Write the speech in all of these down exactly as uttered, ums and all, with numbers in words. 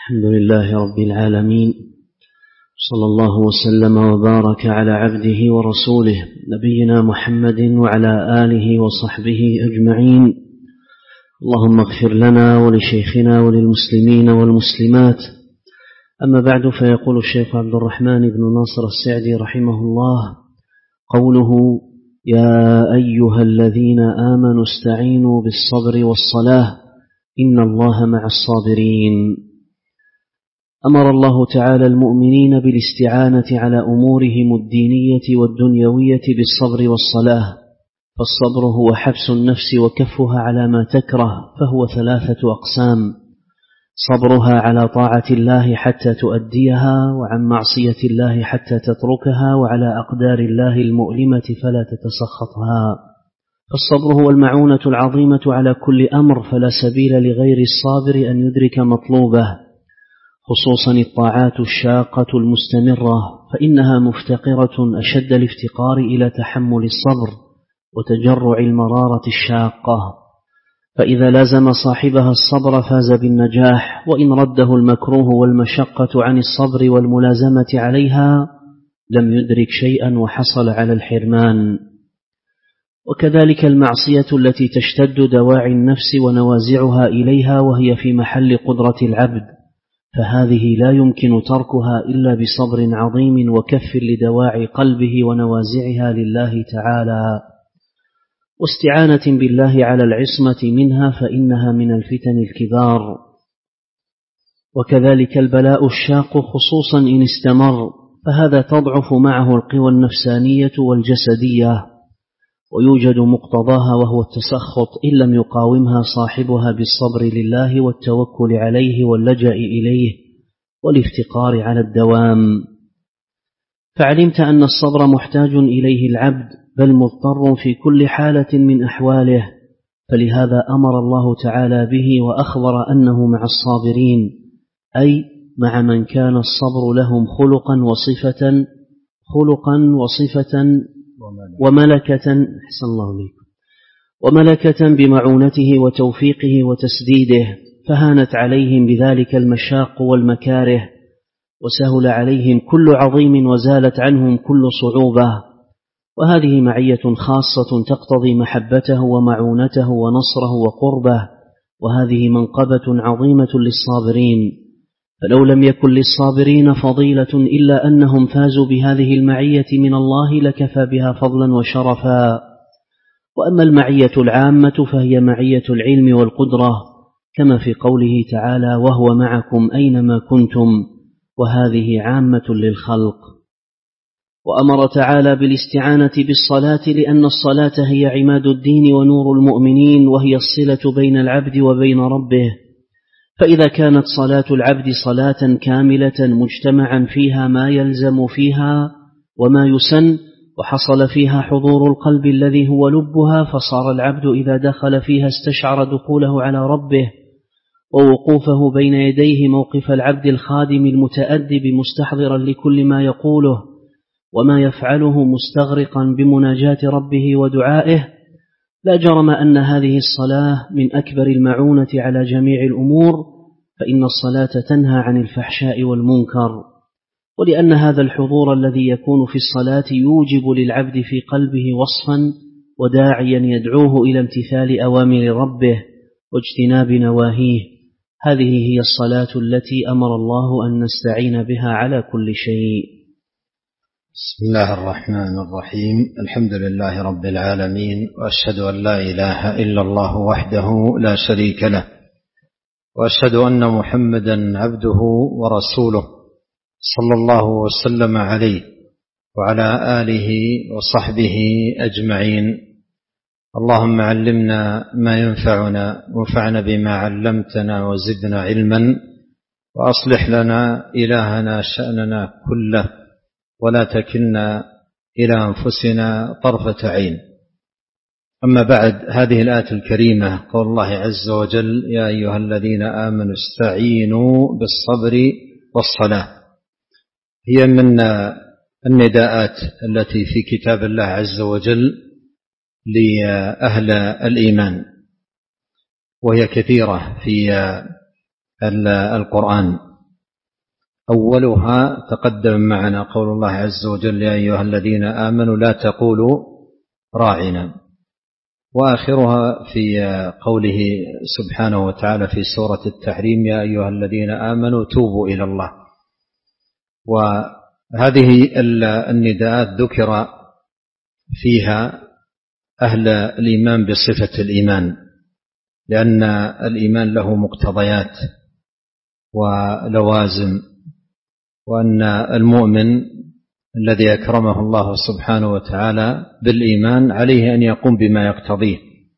الحمد لله رب العالمين، صلى الله وسلم وبارك على عبده ورسوله نبينا محمد وعلى آله وصحبه أجمعين. اللهم اغفر لنا ولشيخنا وللمسلمين والمسلمات. أما بعد، فيقول الشيخ عبد الرحمن بن ناصر السعدي رحمه الله قوله: يا أيها الذين آمنوا استعينوا بالصبر والصلاة إن الله مع الصابرين. أمر الله تعالى المؤمنين بالاستعانة على أمورهم الدينية والدنيوية بالصبر والصلاة، فالصبر هو حبس النفس وكفها على ما تكره، فهو ثلاثة أقسام: صبرها على طاعة الله حتى تؤديها، وعن معصية الله حتى تتركها، وعلى أقدار الله المؤلمة فلا تتسخطها. فالصبر هو المعونة العظيمة على كل أمر، فلا سبيل لغير الصابر أن يدرك مطلوبه، خصوصا الطاعات الشاقة المستمرة، فإنها مفتقرة أشد الافتقار إلى تحمل الصبر وتجرع المرارة الشاقة، فإذا لازم صاحبها الصبر فاز بالنجاح، وإن رده المكروه والمشقة عن الصبر والملازمة عليها لم يدرك شيئا وحصل على الحرمان. وكذلك المعصية التي تشتد دواعي النفس ونوازعها إليها وهي في محل قدرة العبد، فهذه لا يمكن تركها إلا بصبر عظيم وكف لدواعي قلبه ونوازعها لله تعالى، واستعانة بالله على العصمة منها، فإنها من الفتن الكبار. وكذلك البلاء الشاق خصوصا إن استمر، فهذا تضعف معه القوى النفسانية والجسدية، ويوجد مقتضاها وهو التسخط إن لم يقاومها صاحبها بالصبر لله والتوكل عليه واللجأ إليه والافتقار على الدوام. فعلمت أن الصبر محتاج إليه العبد، بل مضطر في كل حالة من أحواله، فلهذا أمر الله تعالى به وأخبر أنه مع الصابرين، أي مع من كان الصبر لهم خلقا وصفة خلقا وصفة وملكة أحسن الله عليكم وملكة بمعونته وتوفيقه وتسديده، فهانت عليهم بذلك المشاق والمكاره، وسهل عليهم كل عظيم وزالت عنهم كل صعوبة. وهذه معية خاصة تقتضي محبته ومعونته ونصره وقربه، وهذه منقبة عظيمة للصابرين، فلو لم يكن للصابرين فضيلة إلا أنهم فازوا بهذه المعية من الله لكفى بها فضلا وشرفا. وأما المعية العامة فهي معية العلم والقدرة، كما في قوله تعالى: وهو معكم أينما كنتم، وهذه عامة للخلق. وأمر تعالى بالاستعانة بالصلاة، لأن الصلاة هي عماد الدين ونور المؤمنين، وهي الصلة بين العبد وبين ربه. فإذا كانت صلاة العبد صلاة كاملة مجتمعا فيها ما يلزم فيها وما يسن، وحصل فيها حضور القلب الذي هو لبها، فصار العبد إذا دخل فيها استشعر دخوله على ربه، ووقوفه بين يديه موقف العبد الخادم المتأدب مستحضرا لكل ما يقوله وما يفعله، مستغرقا بمناجاة ربه ودعائه. لا جرم أن هذه الصلاة من أكبر المعونة على جميع الأمور، فإن الصلاة تنهى عن الفحشاء والمنكر. ولأن هذا الحضور الذي يكون في الصلاة يوجب للعبد في قلبه وصفا وداعيا يدعوه إلى امتثال أوامر ربه واجتناب نواهيه. هذه هي الصلاة التي أمر الله أن نستعين بها على كل شيء. بسم الله الرحمن الرحيم. الحمد لله رب العالمين، وأشهد أن لا إله إلا الله وحده لا شريك له، وأشهد أن محمدا عبده ورسوله صلى الله وسلم عليه وعلى آله وصحبه أجمعين. اللهم علمنا ما ينفعنا، وانفعنا بما علمتنا، وزدنا علما، وأصلح لنا إلهنا شأننا كله، ولا تكلنا إلى أنفسنا طرفة عين. أما بعد، هذه الآية الكريمة قول الله عز وجل: يا أيها الذين آمنوا استعينوا بالصبر والصلاة، هي من النداءات التي في كتاب الله عز وجل لأهل الإيمان، وهي كثيرة في القرآن. أولها تقدم معنا قول الله عز وجل: يا أيها الذين آمنوا لا تقولوا راعنا، وآخرها في قوله سبحانه وتعالى في سورة التحريم: يا أيها الذين آمنوا توبوا إلى الله. وهذه النداءات ذكر فيها أهل الإيمان بصفة الإيمان، لأن الإيمان له مقتضيات ولوازم، وأن المؤمن الذي أكرمه الله سبحانه وتعالى بالإيمان عليه أن يقوم بما يقتضيه.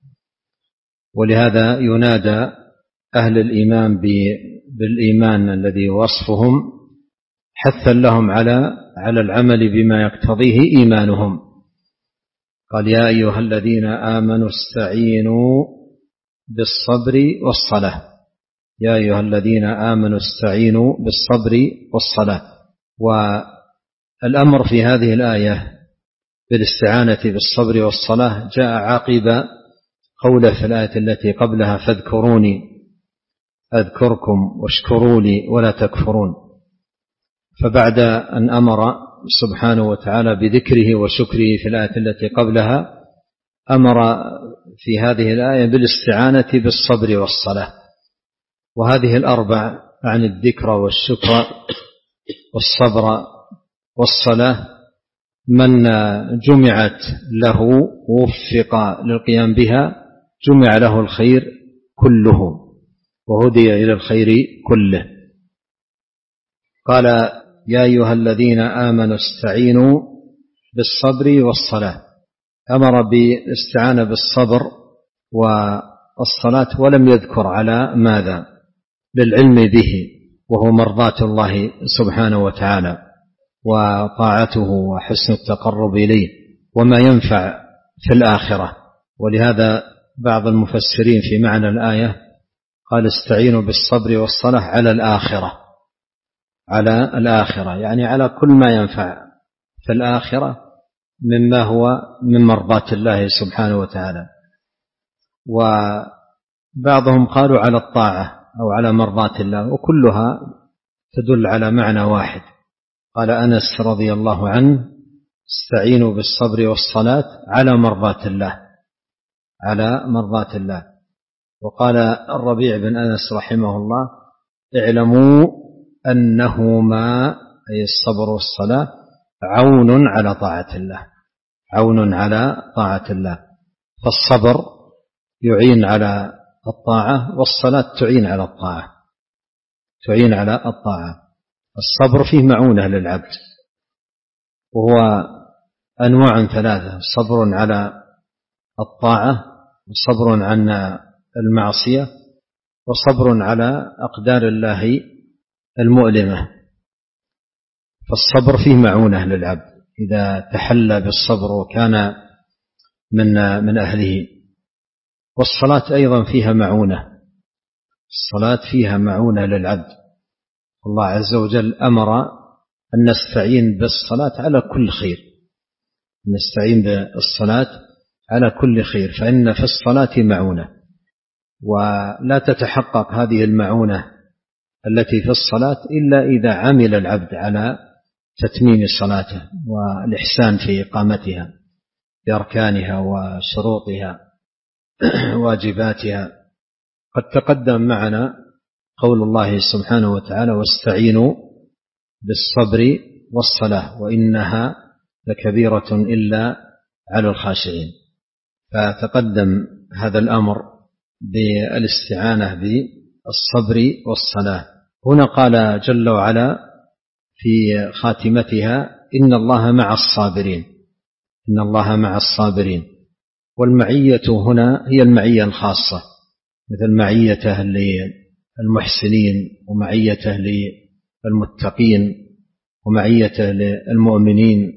ولهذا ينادى أهل الإيمان بالإيمان الذي وصفهم حثا لهم على على العمل بما يقتضيه إيمانهم. قال: يا أيها الذين آمنوا استعينوا بالصبر والصلاة. يا أيها الذين آمنوا استعينوا بالصبر والصلاة. والأمر في هذه الآية بالاستعانة بالصبر والصلاة جاء عقب قوله في الآية التي قبلها: فاذكروني أذكركم واشكروا لي ولا تكفرون. فبعد أن أمر سبحانه وتعالى بذكره وشكره في الآية التي قبلها، أمر في هذه الآية بالاستعانة بالصبر والصلاة. وهذه الأربع عن الذكر والشكر والصبر والصلاة من جمعت له ووفق للقيام بها جمع له الخير كله وهدي إلى الخير كله. قال: يا أيها الذين آمنوا استعينوا بالصبر والصلاة. أمر بالاستعانة بالصبر والصلاة ولم يذكر على ماذا؟ للعلم به، وهو مرضاة الله سبحانه وتعالى وطاعته وحسن التقرب إليه وما ينفع في الآخرة. ولهذا بعض المفسرين في معنى الآية قال: استعينوا بالصبر والصلاة على الآخرة، على الآخرة يعني على كل ما ينفع في الآخرة مما هو من مرضاة الله سبحانه وتعالى. وبعضهم قالوا على الطاعة أو على مرضاة الله، وكلها تدل على معنى واحد. قال أنس رضي الله عنه: استعينوا بالصبر والصلاة على مرضاة الله، على مرضاة الله. وقال الربيع بن أنس رحمه الله: اعلموا أنهما أي الصبر والصلاة عون على طاعة الله، عون على طاعة الله. فالصبر يعين على الطاعة، والصلاة تعين على الطاعة، تعين على الطاعة. الصبر فيه معونة للعبد، وهو أنواع ثلاثة: صبر على الطاعة، وصبر عن المعصية، وصبر على أقدار الله المؤلمة. فالصبر فيه معونة للعبد إذا تحلى بالصبر وكان من من أهله. والصلاة أيضا فيها معونة، الصلاة فيها معونة للعبد. الله عز وجل أمر أن نستعين بالصلاة على كل خير، نستعين بالصلاة على كل خير، فإن في الصلاة معونة، ولا تتحقق هذه المعونة التي في الصلاة إلا إذا عمل العبد على تتميم صلاته والإحسان في إقامتها بأركانها وشروطها واجباتها. قد تقدم معنا قول الله سبحانه وتعالى: واستعينوا بالصبر والصلاة وإنها لكبيرة إلا على الخاشعين. فتقدم هذا الأمر بالاستعانة بالصبر والصلاة. هنا قال جل وعلا في خاتمتها: إن الله مع الصابرين، إن الله مع الصابرين. والمعية هنا هي المعية الخاصة، مثل معيته للمحسنين، ومعيته للمتقين، ومعيته للمؤمنين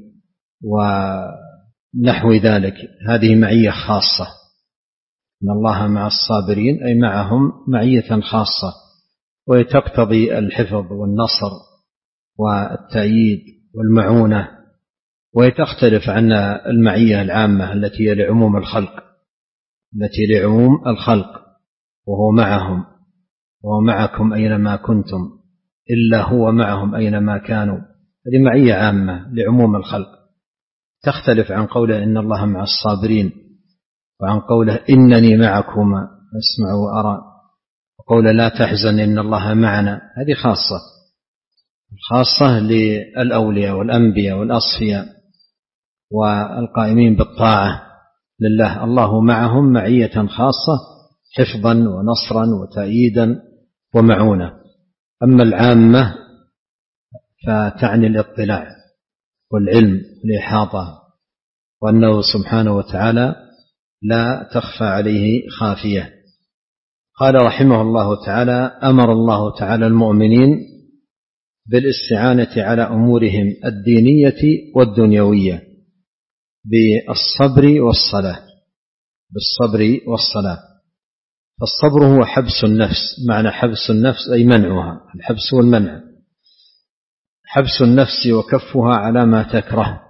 ونحو ذلك. هذه معية خاصة. إن الله مع الصابرين أي معهم معية خاصة، وتقتضي الحفظ والنصر والتأييد والمعونة، وتختلف عن المعية العامة التي هي لعموم الخلق، التي لعموم الخلق، وهو معهم وهو معكم أينما كنتم إلا هو معهم أينما كانوا. هذه معية عامة لعموم الخلق، تختلف عن قوله إن الله مع الصابرين، وعن قوله إنني معكما أسمع وأرى، وقوله لا تحزن إن الله معنا. هذه خاصة خاصة للأولياء والأنبياء والأصفياء والقائمين بالطاعة لله، الله معهم معية خاصة حفظا ونصرا وتأييدا ومعونة. أما العامة فتعني الاطلاع والعلم والإحاطة، وأنه سبحانه وتعالى لا تخفى عليه خافية. قال رحمه الله تعالى: أمر الله تعالى المؤمنين بالاستعانة على أمورهم الدينية والدنيوية بالصبر والصلاة، بالصبر والصلاة. فالصبر هو حبس النفس، معنى حبس النفس أي منعها، الحبس والمنع، حبس النفس وكفها على ما تكره.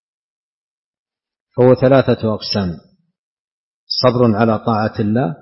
فهو ثلاثة أقسام: صبر على طاعة الله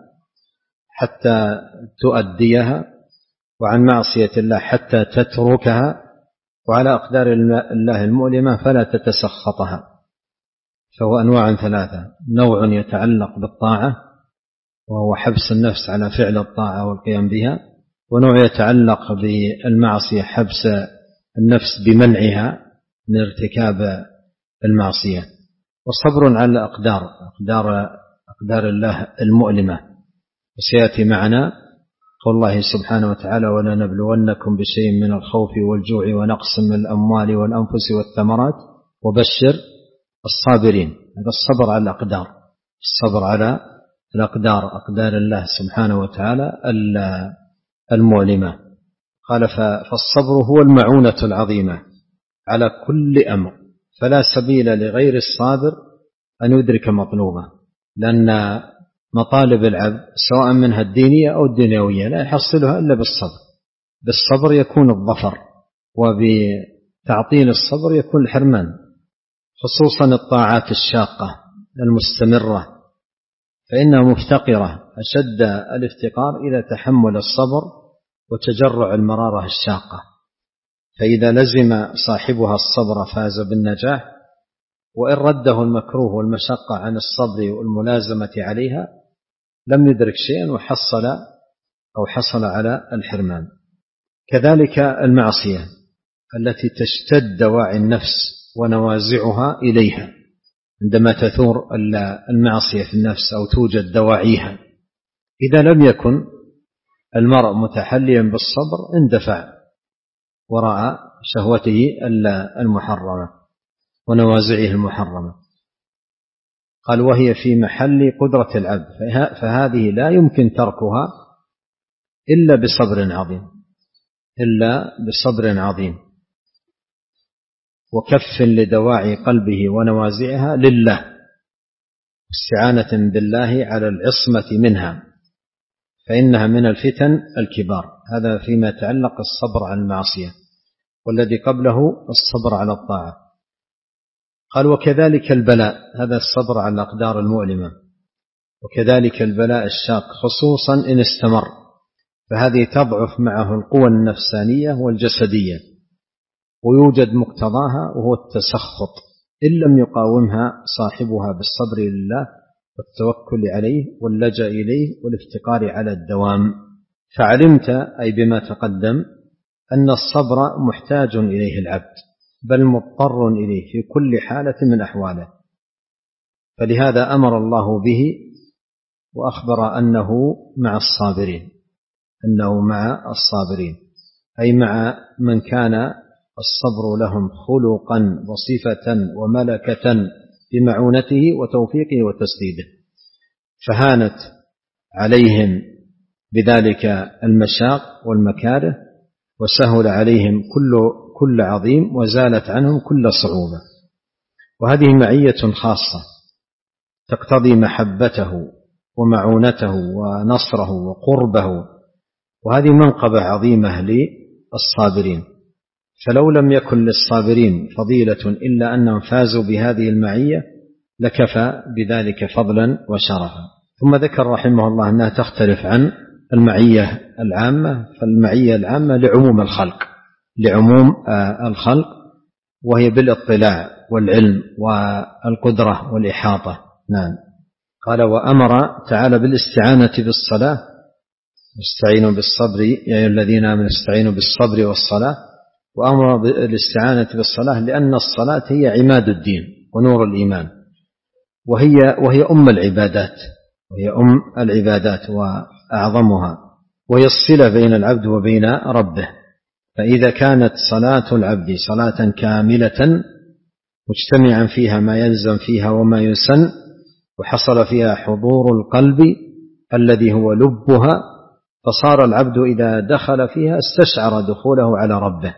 حتى تؤديها، وعن معصية الله حتى تتركها، وعلى أقدار الله المؤلمة فلا تتسخطها. فهو أنواع ثلاثة: نوع يتعلق بالطاعة وهو حبس النفس على فعل الطاعة والقيام بها، ونوع يتعلق بالمعصية حبس النفس بمنعها من ارتكاب المعصية. وصبر على الأقدار، أقدار, أقدار الله المؤلمة. وسيأتي معنا قول الله سبحانه وتعالى: ولنبلونكم بشيء من الخوف والجوع ونقص من الأموال والأنفس والثمرات وبشر الصابرين. هذا الصبر على الأقدار، الصبر على الأقدار، أقدار الله سبحانه وتعالى المؤلمة. قال: فالصبر هو المعونة العظيمة على كل أمر، فلا سبيل لغير الصابر أن يدرك مطلوبه، لأن مطالب العبد سواء منها الدينية أو الدنيوية لا يحصلها إلا بالصبر. بالصبر يكون الظفر، وبتعطيل الصبر يكون الحرمان، خصوصا الطاعات الشاقة المستمرة، فإنها مفتقرة أشد الافتقار إلى تحمل الصبر وتجرع المرارة الشاقة. فإذا لزم صاحبها الصبر فاز بالنجاح، وإن رده المكروه والمشقة عن الصبر والملازمة عليها لم يدرك شيئا وحصل أو حصل على الحرمان. كذلك المعصية التي تشتد دواعي النفس ونوازعها إليها، عندما تثور المعصية في النفس أو توجد دواعيها، إذا لم يكن المرء متحليا بالصبر اندفع وراء شهوته المحرمة ونوازعه المحرمة. قال: وهي في محل قدرة العبد، فهذه لا يمكن تركها إلا بصبر عظيم، إلا بصبر عظيم وكف لدواعي قلبه ونوازعها لله، استعانة بالله على العصمة منها، فإنها من الفتن الكبار. هذا فيما يتعلق الصبر على المعصية، والذي قبله الصبر على الطاعة. قال: وكذلك البلاء، هذا الصبر على الأقدار المؤلمة، وكذلك البلاء الشاق خصوصا إن استمر، فهذه تضعف معه القوى النفسانية والجسدية، ويوجد مقتضاها وهو التسخط إن لم يقاومها صاحبها بالصبر لله والتوكل عليه واللجأ إليه والافتقار على الدوام. فعلمت أي بما تقدم أن الصبر محتاج إليه العبد، بل مضطر إليه في كل حالة من أحواله. فلهذا أمر الله به وأخبر أنه مع الصابرين، أنه مع الصابرين أي مع من كان الصبر لهم خلقا وصفة وملكة بمعونته وتوفيقه وتسديده، فهانت عليهم بذلك المشاق والمكاره، وسهل عليهم كل كل عظيم، وزالت عنهم كل صعوبة. وهذه معية خاصة تقتضي محبته ومعونته ونصره وقربه، وهذه منقبة عظيمة للصابرين. فلو لم يكن للصابرين فضيلة إلا أنهم فازوا بهذه المعية لكفى بذلك فضلا وشرفا. ثم ذكر رحمه الله أنها تختلف عن المعية العامة، فالمعية العامة لعموم الخلق، لعموم الخلق، وهي بالاطلاع والعلم والقدرة والإحاطة. نعم. قال: وأمر تعالى بالاستعانة بالصلاة، استعينوا بالصبر يا أيها الذين آمنوا استعينوا بالصبر والصلاة، وأمر بالاستعانة بالصلاة لأن الصلاة هي عماد الدين ونور الإيمان، وهي وهي أم العبادات وهي أم العبادات وأعظمها، وهي الصلة بين العبد وبين ربه. فإذا كانت صلاة العبد صلاة كاملة مجتمعا فيها ما يلزم فيها وما يسن، وحصل فيها حضور القلب الذي هو لبها، فصار العبد إذا دخل فيها استشعر دخوله على ربه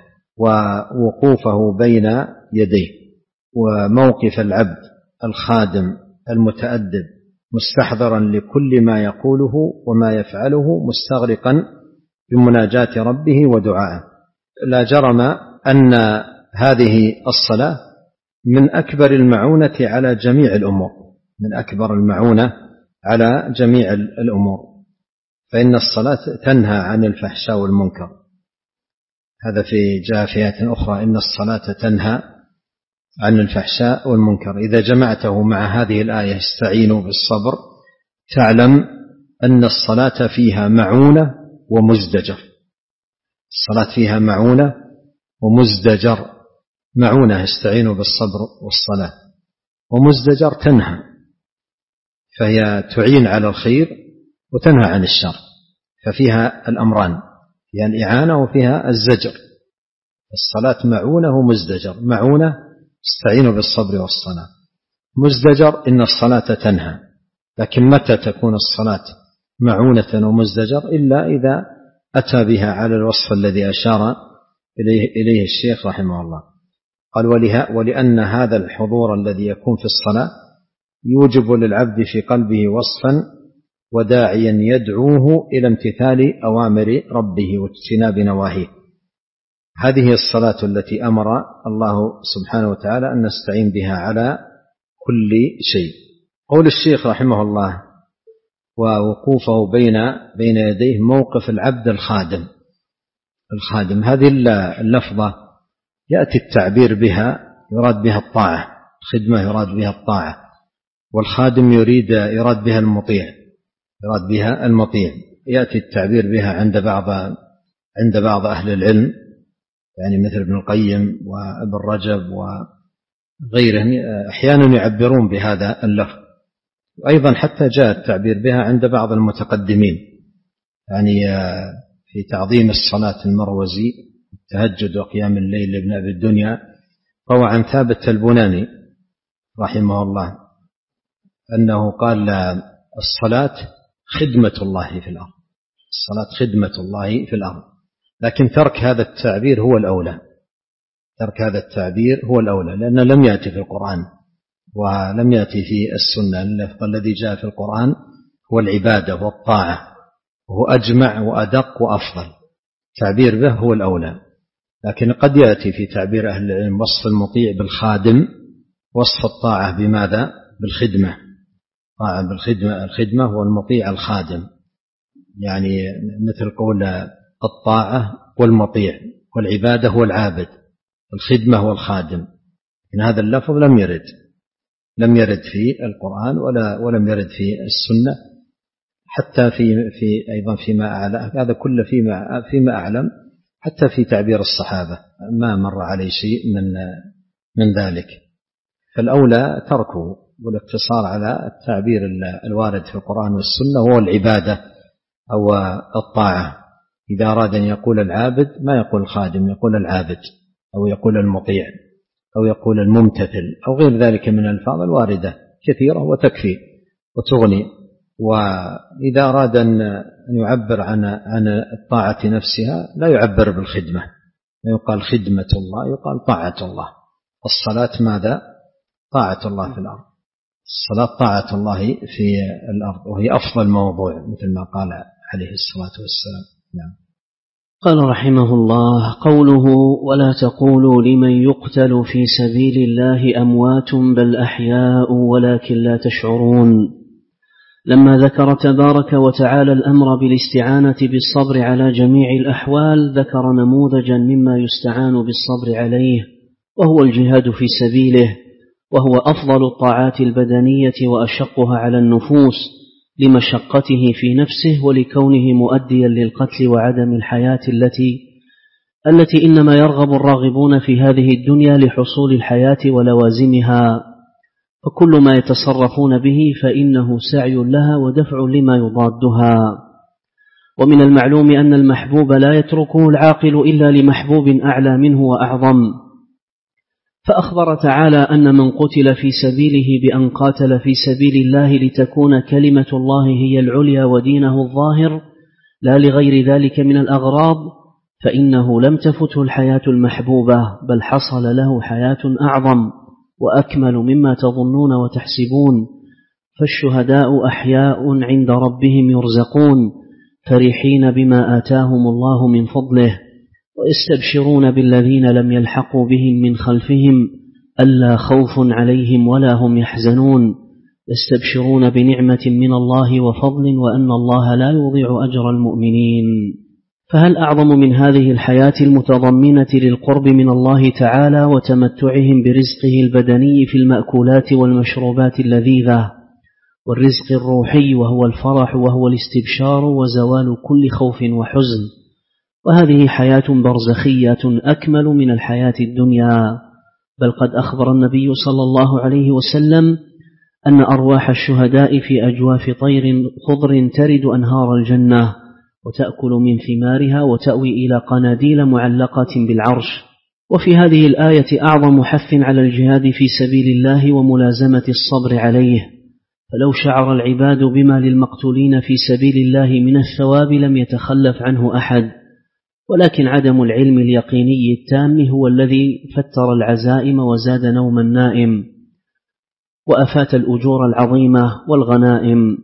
ووقوفه بين يديه، وموقف العبد الخادم المتأدب مستحضرا لكل ما يقوله وما يفعله، مستغرقا بمناجاة ربه ودعائه. لا جرم أن هذه الصلاة من أكبر المعونة على جميع الأمور، من أكبر المعونة على جميع الأمور، فإن الصلاة تنهى عن الفحشاء والمنكر. هذا في جاء في آية أخرى: إن الصلاة تنهى عن الفحشاء والمنكر. إذا جمعته مع هذه الآية استعينوا بالصبر، تعلم أن الصلاة فيها معونة ومزدجر. الصلاة فيها معونة ومزدجر. معونة استعينوا بالصبر والصلاة، ومزدجر تنهى، فهي تعين على الخير وتنهى عن الشر، ففيها الأمران، فيها الإعانة وفيها الزجر. الصلاة معونة ومزدجر. معونة استعينوا بالصبر والصلاة، مزدجر إن الصلاة تنهى. لكن متى تكون الصلاة معونة ومزدجر؟ إلا إذا أتى بها على الوصف الذي أشار إليه, إليه الشيخ رحمه الله. قال: ولأن هذا الحضور الذي يكون في الصلاة يوجب للعبد في قلبه وصفا وداعيا يدعوه إلى امتثال أوامر ربه واجتناب نواهيه. هذه الصلاة التي أمر الله سبحانه وتعالى أن نستعين بها على كل شيء. قول الشيخ رحمه الله: ووقوفه بين بين يديه موقف العبد الخادم. الخادم هذه اللفظة يأتي التعبير بها يراد بها الطاعة، الخدمة يراد بها الطاعة، والخادم يريد يراد بها المطيع يراد بها المطيع. يأتي التعبير بها عند بعض عند بعض أهل العلم، يعني مثل ابن القيم وابن رجب وغيرهم، أحيانا يعبرون بهذا اللفظ. وأيضا حتى جاء التعبير بها عند بعض المتقدمين، يعني في تعظيم الصلاة المروزي التهجد وقيام الليل لابن أبي الدنيا، روى عن ثابت البناني رحمه الله أنه قال: الصلاة خدمة الله في الأرض. الصلاة خدمة الله في الأرض. لكن ترك هذا التعبير هو الأولى، ترك هذا التعبير هو الأولى، لأنه لم يأتي في القرآن ولم يأتي في السنة. اللفظ الذي جاء في القرآن هو العبادة والطاعة، وهو أجمع وأدق وأفضل. تعبير به هو الأولى. لكن قد يأتي في تعبير أهل العلم وصف المطيع بالخادم، وصف الطاعة بماذا؟ بالخدمة. طاعة بالخدمة، الخدمة هو المطيع الخادم، يعني مثل قول الطاعة والمطيع، والعبادة هو العابد، الخدمة هو الخادم. إن هذا اللفظ لم يرد لم يرد في القرآن ولا ولم يرد في السنة، حتى في في أيضا فيما أعلم، هذا كله فيما فيما أعلم، حتى في تعبير الصحابة ما مر عليه شيء من من ذلك. فالأولى تركه والاقتصار على التعبير الوارد في القرآن والسنة، وهو العبادة أو الطاعة. إذا أراد أن يقول العابد ما يقول الخادم، يقول العابد، أو يقول المطيع، أو يقول الممتثل، أو غير ذلك من الألفاظ الواردة كثيرة وتكفي وتغني. وإذا أراد أن يعبر عن عن الطاعة نفسها لا يعبر بالخدمة، لا يقال خدمة الله، يقال طاعة الله. الصلاة ماذا؟ طاعة الله في الأرض. الصلاة طاعة الله في الأرض، وهي أفضل موضوع مثل ما قال عليه الصلاة والسلام. نعم. قال رحمه الله: قوله: ولا تقولوا لمن يقتل في سبيل الله أموات بل أحياء ولكن لا تشعرون. لما ذكر تبارك وتعالى الأمر بالاستعانة بالصبر على جميع الأحوال ذكر نموذجا مما يستعان بالصبر عليه، وهو الجهاد في سبيله، وهو أفضل الطاعات البدنية وأشقها على النفوس لمشقته في نفسه ولكونه مؤديا للقتل وعدم الحياة التي التي إنما يرغب الراغبون في هذه الدنيا لحصول الحياة ولوازمها، فكل ما يتصرفون به فإنه سعي لها ودفع لما يضادها. ومن المعلوم أن المحبوب لا يتركه العاقل إلا لمحبوب أعلى منه وأعظم، فأخبر تعالى أن من قتل في سبيله بأن قاتل في سبيل الله لتكون كلمة الله هي العليا ودينه الظاهر لا لغير ذلك من الأغراض، فإنه لم تفته الحياة المحبوبة، بل حصل له حياة أعظم وأكمل مما تظنون وتحسبون. فالشهداء أحياء عند ربهم يرزقون فرحين بما آتاهم الله من فضله، ويستبشرون بالذين لم يلحقوا بهم من خلفهم ألا خوف عليهم ولا هم يحزنون، يستبشرون بنعمة من الله وفضل وأن الله لا يضيع أجر المؤمنين. فهل أعظم من هذه الحياة المتضمنة للقرب من الله تعالى وتمتعهم برزقه البدني في المأكولات والمشروبات اللذيذة، والرزق الروحي وهو الفرح وهو الاستبشار وزوال كل خوف وحزن؟ وهذه حياة برزخية أكمل من الحياة الدنيا، بل قد أخبر النبي صلى الله عليه وسلم أن أرواح الشهداء في أجواف طير خضر ترد أنهار الجنة وتأكل من ثمارها وتأوي إلى قناديل معلقة بالعرش. وفي هذه الآية أعظم حث على الجهاد في سبيل الله وملازمة الصبر عليه، فلو شعر العباد بما للمقتولين في سبيل الله من الثواب لم يتخلف عنه أحد، ولكن عدم العلم اليقيني التام هو الذي فتر العزائم وزاد نوم النائم وأفات الأجور العظيمة والغنائم.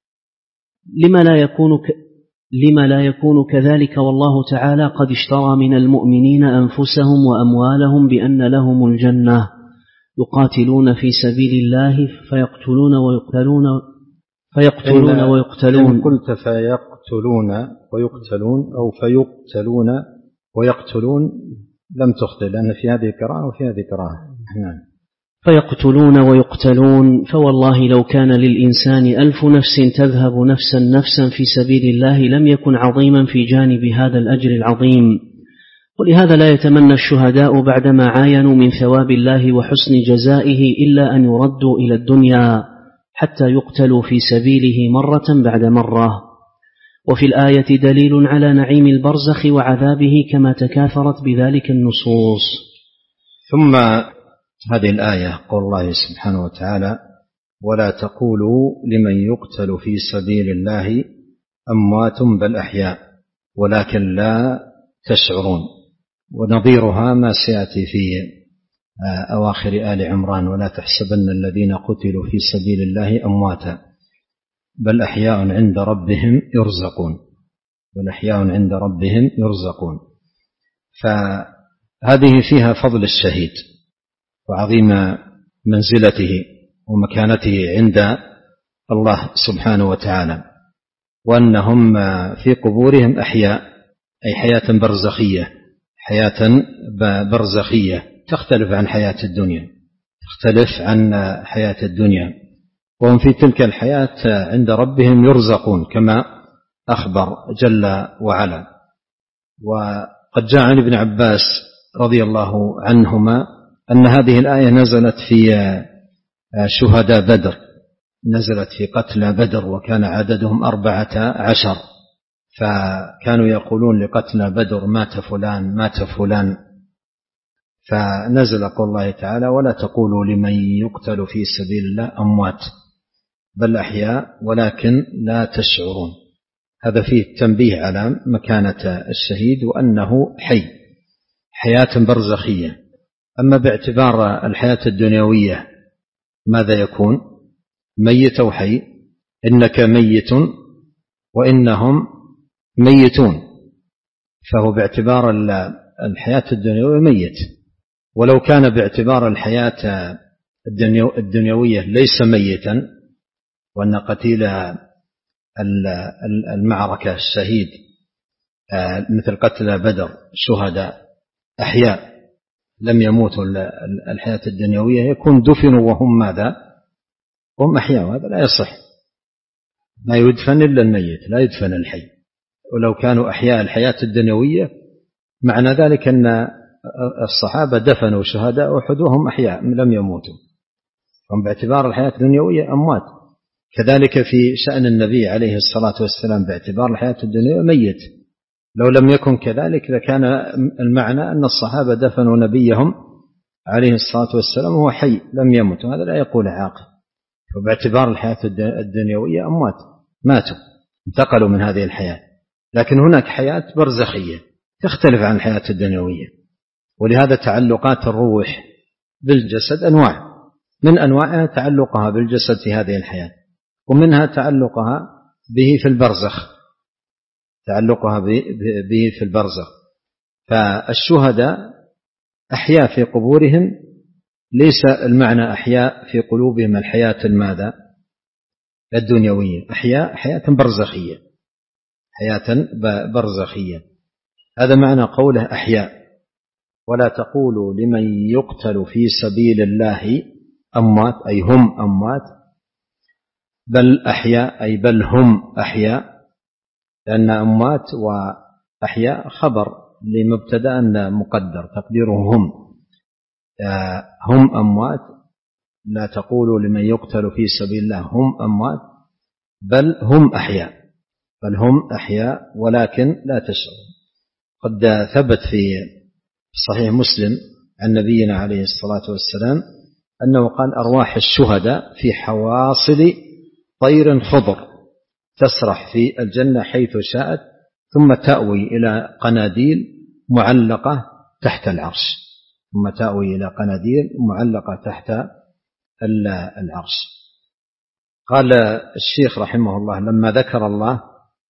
لما لا يكون ك... لما لا يكون كذلك والله تعالى قد اشترى من المؤمنين أنفسهم وأموالهم بأن لهم الجنة، يقاتلون في سبيل الله فيقتلون ويقتلون فيقتلون ويقتلون إن قلت فيقتلون ويقتلون أو فيقتلون ويقتلون لم تخطئ، لأن في هذه قراءة وفي هذه قراءة. نعم. فيقتلون ويقتلون، فوالله لو كان للإنسان ألف نفس تذهب نفسا نفسا في سبيل الله لم يكن عظيما في جانب هذا الأجر العظيم. ولهذا لا يتمنى الشهداء بعدما عاينوا من ثواب الله وحسن جزائه إلا أن يردوا إلى الدنيا حتى يقتلوا في سبيله مرة بعد مرة. وفي الآية دليل على نعيم البرزخ وعذابه كما تكاثرت بذلك النصوص. ثم هذه الآية قول الله سبحانه وتعالى: ولا تقولوا لمن يقتل في سبيل الله أموات بل أحياء ولكن لا تشعرون. ونظيرها ما سيأتي في أواخر آل عمران: ولا تحسبن الذين قتلوا في سبيل الله أمواتا بل أحياء عند ربهم يرزقون بل أحياء عند ربهم يرزقون. فهذه فيها فضل الشهيد وعظيم منزلته ومكانته عند الله سبحانه وتعالى، وأنهم في قبورهم أحياء، أي حياة برزخية حياة برزخية تختلف عن حياة الدنيا تختلف عن حياة الدنيا وهم في تلك الحياة عند ربهم يرزقون كما أخبر جل وعلا. وقد جاء عن ابن عباس رضي الله عنهما أن هذه الآية نزلت في شهداء بدر، نزلت في قتلى بدر، وكان عددهم أربعة عشر، فكانوا يقولون لقتلى بدر: مات فلان مات فلان. فنزل قول الله تعالى: ولا تقولوا لمن يقتل في سبيل الله أموات بل أحياء ولكن لا تشعرون. هذا فيه تنبيه على مكانة الشهيد وأنه حي حياة برزخية. أما باعتبار الحياة الدنيوية ماذا يكون؟ ميت أو حي؟ إنك ميت وإنهم ميتون، فهو باعتبار الحياة الدنيوية ميت. ولو كان باعتبار الحياة الدنيوية ليس ميتا وأن قتيل المعركة الشهيد مثل قتل بدر شهداء أحياء لم يموتوا الحياة الدنيوية يكون دفنوا وهم ماذا؟ هم أحياء، وهذا لا يصح. ما يدفن إلا الميت، لا يدفن الحي. ولو كانوا أحياء الحياة الدنيوية معنى ذلك أن الصحابة دفنوا شهداء أحد وهم أحياء لم يموتوا، هم باعتبار الحياة الدنيوية أموات. كذلك في شأن النبي عليه الصلاة والسلام باعتبار الحياة الدنيوية ميت. لو لم يكن كذلك لكان المعنى أن الصحابة دفنوا نبيهم عليه الصلاة والسلام وهو حي لم يمت، وهذا لا يقول عاقل. وباعتبار الحياة الدنيوية أموات ماتوا انتقلوا من هذه الحياة. لكن هناك حياة برزخية تختلف عن الحياة الدنيوية، ولهذا تعلقات الروح بالجسد أنواع، من أنواعها تعلقها بالجسد في هذه الحياة، ومنها تعلقها به في البرزخ، تعلقها به في البرزخ. فالشهداء أحياء في قبورهم، ليس المعنى أحياء في قلوبهم الحياة الماذا؟ الدنيوية، أحياء حياة برزخية، حياة برزخية. هذا معنى قوله أحياء. ولا تقولوا لمن يقتل في سبيل الله أموات، أي هم أموات، بل أحياء، أي بل هم أحياء، لأن أموات وأحياء خبر لمبتدأ مقدر تقديره هم. هم أموات. لا تقولوا لمن يقتل في سبيل الله هم أموات بل هم أحياء، بل هم أحياء ولكن لا تشعرون. قد ثبت في صحيح مسلم عن نبينا عليه الصلاة والسلام أنه قال: أرواح الشهداء في حواصل طير خضر تسرح في الجنة حيث شاءت، ثم تأوي إلى قناديل معلقة تحت العرش، ثم تأوي إلى قناديل معلقة تحت العرش. قال الشيخ رحمه الله: لما ذكر الله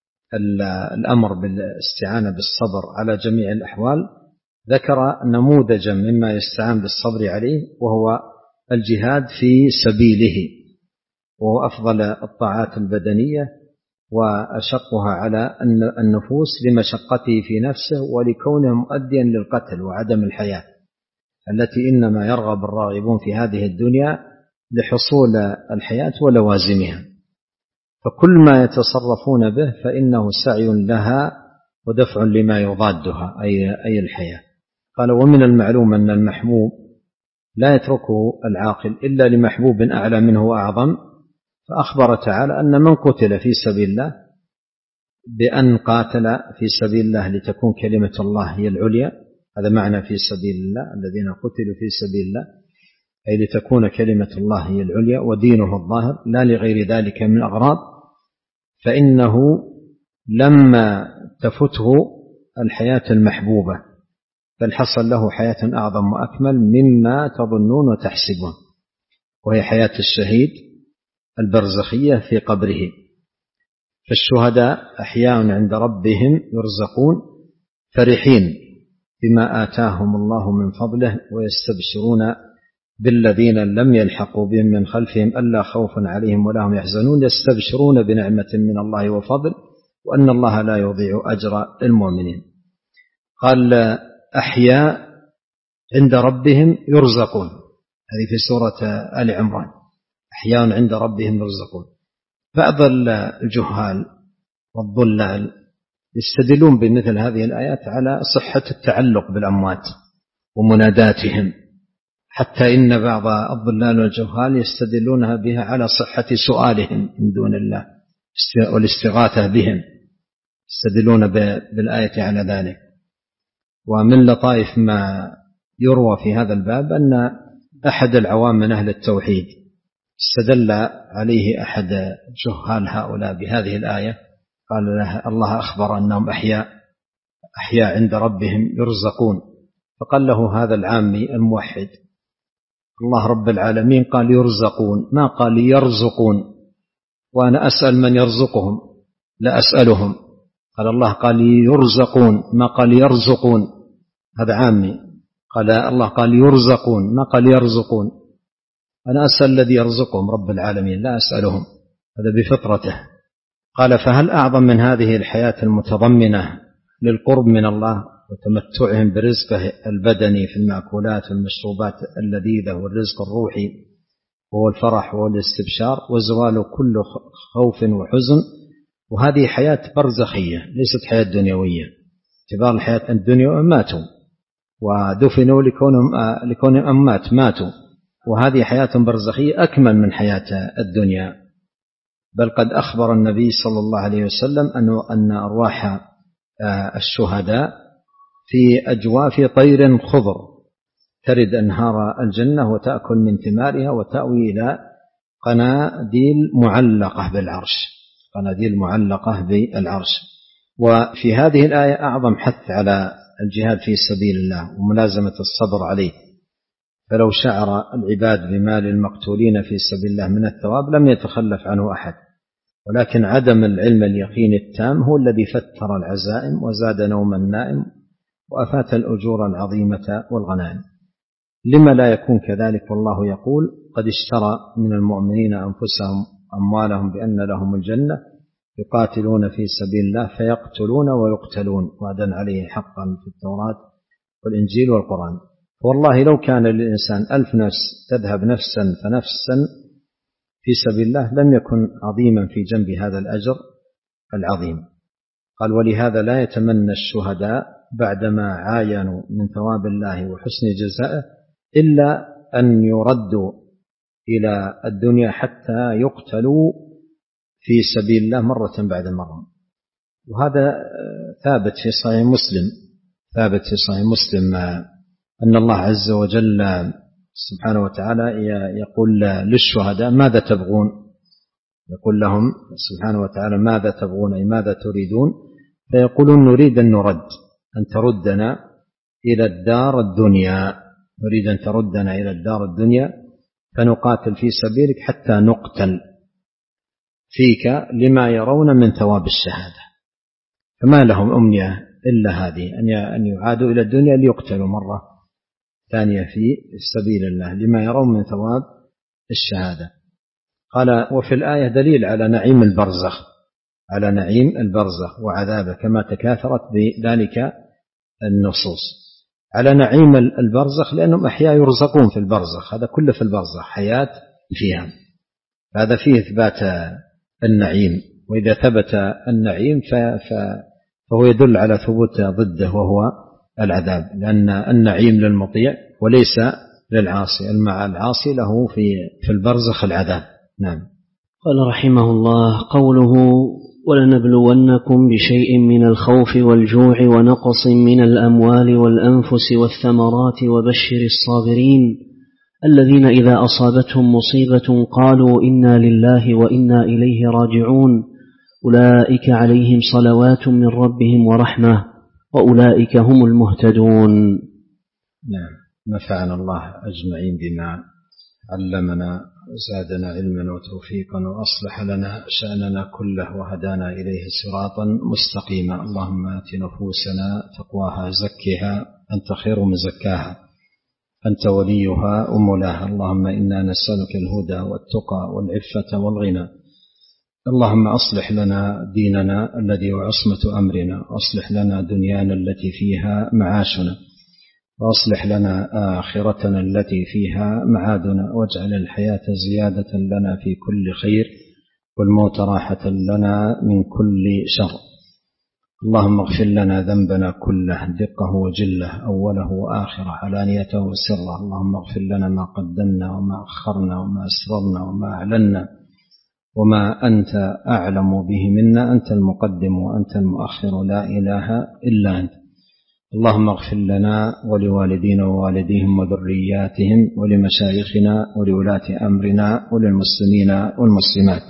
الأمر بالاستعانة بالصبر على جميع الأحوال، ذكر نموذجا مما يستعان بالصبر عليه، وهو الجهاد في سبيله، وهو أفضل الطاعات البدنية وأشقها على النفوس لمشقته في نفسه ولكونه مؤديا للقتل وعدم الحياة التي إنما يرغب الراغبون في هذه الدنيا لحصول الحياة ولوازمها، فكل ما يتصرفون به فإنه سعي لها ودفع لما يضادها أي الحياة. قال: ومن المعلوم أن المحبوب لا يتركه العاقل إلا لمحبوب أعلى منه وأعظم، فأخبر تعالى أن من قتل في سبيل الله بأن قاتل في سبيل الله لتكون كلمة الله هي العليا، هذا معنى في سبيل الله، الذين قتلوا في سبيل الله أي لتكون كلمة الله هي العليا ودينه الظاهر لا لغير ذلك من أغراض، فإنه لما تفته الحياة المحبوبة بل حصل له حياة أعظم وأكمل مما تظنون وتحسبون، وهي حياة الشهيد البرزخية في قبره. فالشهداء أحياء عند ربهم يرزقون فرحين بما آتاهم الله من فضله، ويستبشرون بالذين لم يلحقوا بهم من خلفهم ألا خوف عليهم ولا هم يحزنون، يستبشرون بنعمة من الله وفضل وأن الله لا يضيع أجر المؤمنين. قال: أحياء عند ربهم يرزقون، هذه في سورة آل عمران، أحياء عند ربهم يرزقون. بعض الجهال والضلال يستدلون بمثل هذه الآيات على صحة التعلق بالأموات ومناداتهم، حتى إن بعض الضلال والجهال يستدلونها بها على صحة سؤالهم من دون الله والاستغاثة بهم، يستدلون بالآية على ذلك. ومن لطائف ما يروى في هذا الباب أن أحد العوام من أهل التوحيد استدل عليه أحد جهال هؤلاء بهذه الآية، قال له: الله أخبر أنهم أحياء أحياء عند ربهم يرزقون، فقال له هذا العامي الموحد: الله رب العالمين قال يرزقون ما قال يرزقون، وأنا أسأل من يرزقهم لا أسألهم. قال الله قال يرزقون ما قال يرزقون، هذا عامي. قال الله قال يرزقون ما قال يرزقون، أنا أسأل الذي يرزقهم رب العالمين لا أسألهم. هذا بفطرته. قال فهل أعظم من هذه الحياة المتضمنة للقرب من الله وتمتعهم برزقه البدني في المأكولات والمشروبات اللذيذة والرزق الروحي وهو الفرح والاستبشار وزوال كل خوف وحزن؟ وهذه حياة برزخية ليست حياة دنيوية. اعتبار الحياة الدنيا ماتوا ودفنوا لكونهم, لكونهم أمات ماتوا، وهذه حياة برزخية أكمل من حياة الدنيا. بل قد أخبر النبي صلى الله عليه وسلم أنه أن أرواح الشهداء في أجواف طير خضر ترد أنهار الجنة وتأكل من ثمارها وتأوي إلى قناديل معلقة بالعرش، قناديل معلقة بالعرش. وفي هذه الآية أعظم حث على الجهاد في سبيل الله وملازمة الصبر عليه. فلو شعر العباد بمال المقتولين في سبيل الله من الثواب لم يتخلف عنه أحد، ولكن عدم العلم اليقين التام هو الذي فتر العزائم وزاد نوم النائم وأفات الأجور العظيمة والغنائم. لما لا يكون كذلك؟ والله يقول قد اشترى من المؤمنين أنفسهم أموالهم بأن لهم الجنة يقاتلون في سبيل الله فيقتلون ويقتلون وعدا عليه حقا في التوراة والإنجيل والقرآن. والله لو كان للإنسان ألف نفس تذهب نفسا فنفسا في سبيل الله لم يكن عظيما في جنب هذا الأجر العظيم. قال ولهذا لا يتمنى الشهداء بعدما عاينوا من ثواب الله وحسن جزائه إلا أن يردوا إلى الدنيا حتى يقتلوا في سبيل الله مرة بعد مرة. وهذا ثابت في صحيح مسلم ثابت في صحيح مسلم أن الله عز وجل سبحانه وتعالى يقول للشهداء ماذا تبغون؟ يقول لهم سبحانه وتعالى ماذا تبغون أي ماذا تريدون؟ فيقولون نريد أن نرد أن تردنا إلى الدار الدنيا، نريد أن تردنا إلى الدار الدنيا فنقاتل في سبيلك حتى نقتل فيك لما يرون من ثواب الشهادة. فما لهم أمنية إلا هذه أن يعادوا إلى الدنيا ليقتلوا مرة ثانية في سبيل الله لما يرون من ثواب الشهادة. قال وفي الآية دليل على نعيم البرزخ على نعيم البرزخ وعذابه كما تكاثرت بذلك النصوص على نعيم البرزخ لأنهم أحياء يرزقون في البرزخ، هذا كله في البرزخ حياة فيها، هذا فيه إثبات النعيم. وإذا ثبت النعيم فهو يدل على ثبوت ضده وهو العذاب، لأن النعيم للمطيع وليس للعاصي، المع العاصي له في في البرزخ العذاب. نعم. قال رحمه الله قوله ولنبلونكم بشيء من الخوف والجوع ونقص من الأموال والأنفس والثمرات وبشر الصابرين الذين إذا أصابتهم مصيبة قالوا إنا لله وإنا إليه راجعون أولئك عليهم صلوات من ربهم ورحمة وأولئك هم المهتدون. نعم. نفعنا الله أجمعين بما علمنا وزادنا علما وتوفيقا وأصلح لنا شأننا كله وهدانا إليه صراطا مستقيما. اللهم آت نفوسنا تقواها زكها أنت خير من زكاها أنت وليها ومولاها. اللهم إنا نسألك الهدى والتقى والعفة والغنى. اللهم أصلح لنا ديننا الذي هو عصمة أمرنا، وأصلح لنا دنيانا التي فيها معاشنا، وأصلح لنا آخرتنا التي فيها معادنا، واجعل الحياة زيادة لنا في كل خير والموت راحة لنا من كل شر. اللهم اغفر لنا ذنبنا كله دقه وجله أوله وآخره علانيته وسره. اللهم اغفر لنا ما قدمنا وما أخرنا وما أسررنا وما أعلنا وما أنت أعلم به منا، أنت المقدم وأنت المؤخر لا إله إلا أنت. اللهم اغفر لنا ولوالدينا ووالديهم وذرياتهم ولمشايخنا ولولاة أمرنا وللمسلمين والمسلمات.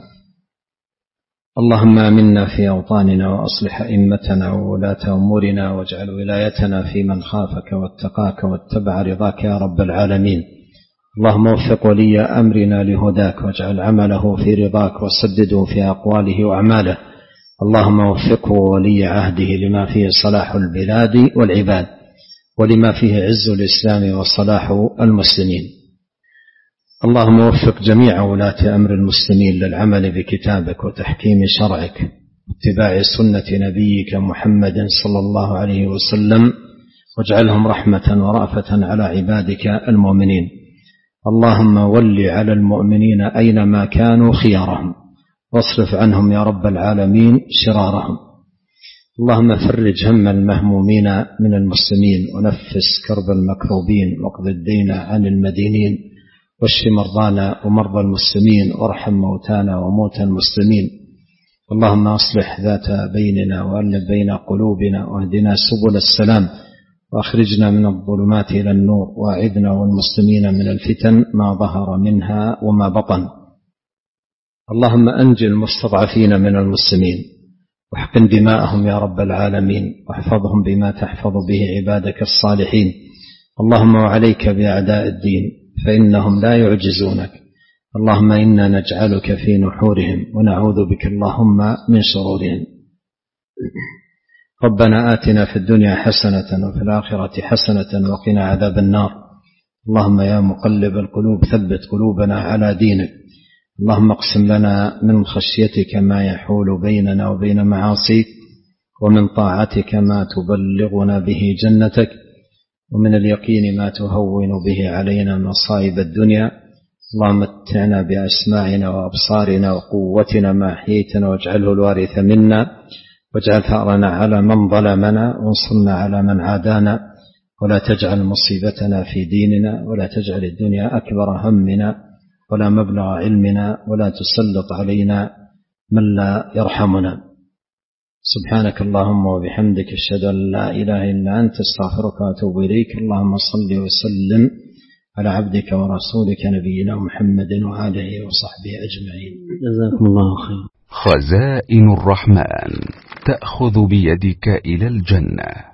اللهم آمنا في أوطاننا وأصلح أئمتنا وولاة أمورنا، واجعل ولايتنا في من خافك واتقاك واتبع رضاك يا رب العالمين. اللهم وفق ولي أمرنا لهداك، واجعل عمله في رضاك وسدده في أقواله وأعماله. اللهم وفقه ولي عهده لما فيه صلاح البلاد والعباد ولما فيه عز الإسلام وصلاح المسلمين. اللهم وفق جميع ولاة أمر المسلمين للعمل بكتابك وتحكيم شرعك واتباع سنة نبيك محمد صلى الله عليه وسلم، واجعلهم رحمة ورأفة على عبادك المؤمنين. اللهم ول على المؤمنين أينما كانوا خيارهم، واصرف عنهم يا رب العالمين شرارهم. اللهم فرج هم المهمومين من المسلمين، ونفس كرب المكروبين، واقض الدين عن المدينين، واشف مرضانا ومرضى المسلمين، وارحم موتانا وموتى المسلمين. اللهم أصلح ذات بيننا وألف بين قلوبنا، واهدنا سبل السلام، وأخرجنا من الظلمات إلى النور، وأعذنا والمسلمين من الفتن ما ظهر منها وما بطن. اللهم أنجِ المستضعفين من المسلمين، واحقن دماءهم يا رب العالمين، واحفظهم بما تحفظ به عبادك الصالحين. اللهم وعليك بأعداء الدين فإنهم لا يعجزونك. اللهم إنا نجعلك في نحورهم، ونعوذ بك اللهم من شرورهم. ربنا آتنا في الدنيا حسنة وفي الآخرة حسنة وقنا عذاب النار. اللهم يا مقلب القلوب ثبت قلوبنا على دينك. اللهم اقسم لنا من خشيتك ما يحول بيننا وبين معاصيك، ومن طاعتك ما تبلغنا به جنتك، ومن اليقين ما تهون به علينا مصائب الدنيا. اللهم متعنا بأسماعنا وأبصارنا وقوتنا ما أحييتنا، واجعله الوارث منا، واجعل ثأرنا على من ظلمنا، وانصرنا على من عادانا، ولا تجعل مصيبتنا في ديننا، ولا تجعل الدنيا أكبر همنا ولا مبلغ علمنا، ولا تسلط علينا من لا يرحمنا. سبحانك اللهم وبحمدك، أشهد أن لا إله إلا أنت، استغفرك وأتوب إليك. اللهم صل وسلم على عبدك ورسولك نبينا محمد وآله وصحبه أجمعين. جزاكم الله خير. خزائن الرحمن تأخذ بيدك إلى الجنة.